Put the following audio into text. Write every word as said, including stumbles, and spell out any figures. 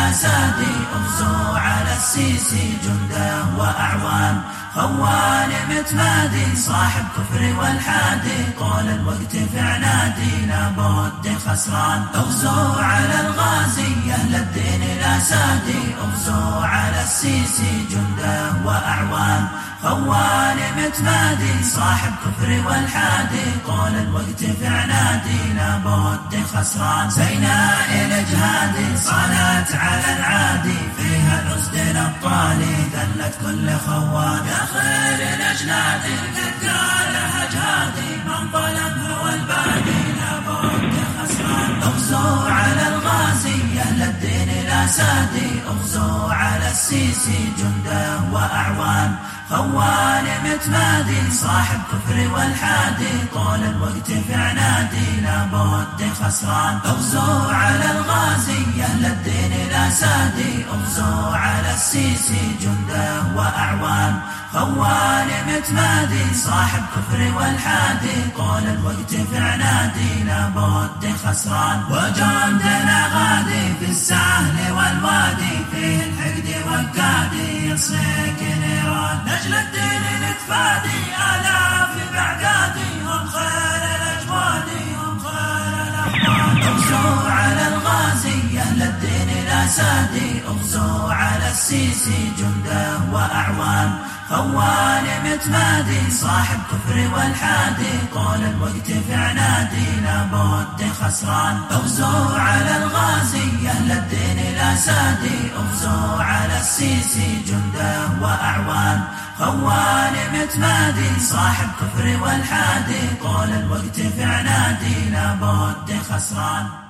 الأسادي اغزوا على السيسي جنده وأعوان خوان متمادي صاحب كفر والحادي طول الوقت في عنادي لابد خسران اغزوا على الغازي أهل الدين الأسادي اغزوا على السيسي جنده وأعوان خوان متمادي صاحب كفر والحادي طول الوقت في عنادي لابد خسران سيناء الإجهادي صالت على العادي فيها الأسد الأبطالي ذلت كل خوان يا خير الأجنادي قد قالها جهادي من ظلم هو البادي لابد خسران اغزوا على الغازي أهل الدين الأسادي اغزوا على السيسي جنده وأعوان خوان متمادي صاحب كفر والحادي طول الوقت في عنادي لابد خسران اغزوا على الغازي أهل الدين الأسادي اغزوا على السيسي جنده وأعوان خوان متمادي صاحب كفر والحادي طول الوقت في عنادي لابد خسران وجندنا غادي في السهل والوادي فيه الحقد والقادي يصيك نيران نجل الدين نتفادي آلاف بعقادي هم خير الأجوادي هم خير الأحوال اغزوا على الغازي أهل الدين الأسادي اغزوا على السيسي جنده وأعوان خوان متمادي صاحب كفر والحادي طول الوقت في عنادي لابد خسران اغزوا على الغازي أهل الدين الأسادي اغزوا على السيسي جنده وأعوان خوان متمادي صاحب كفر والحادي طول الوقت في عنادي لابد خسران.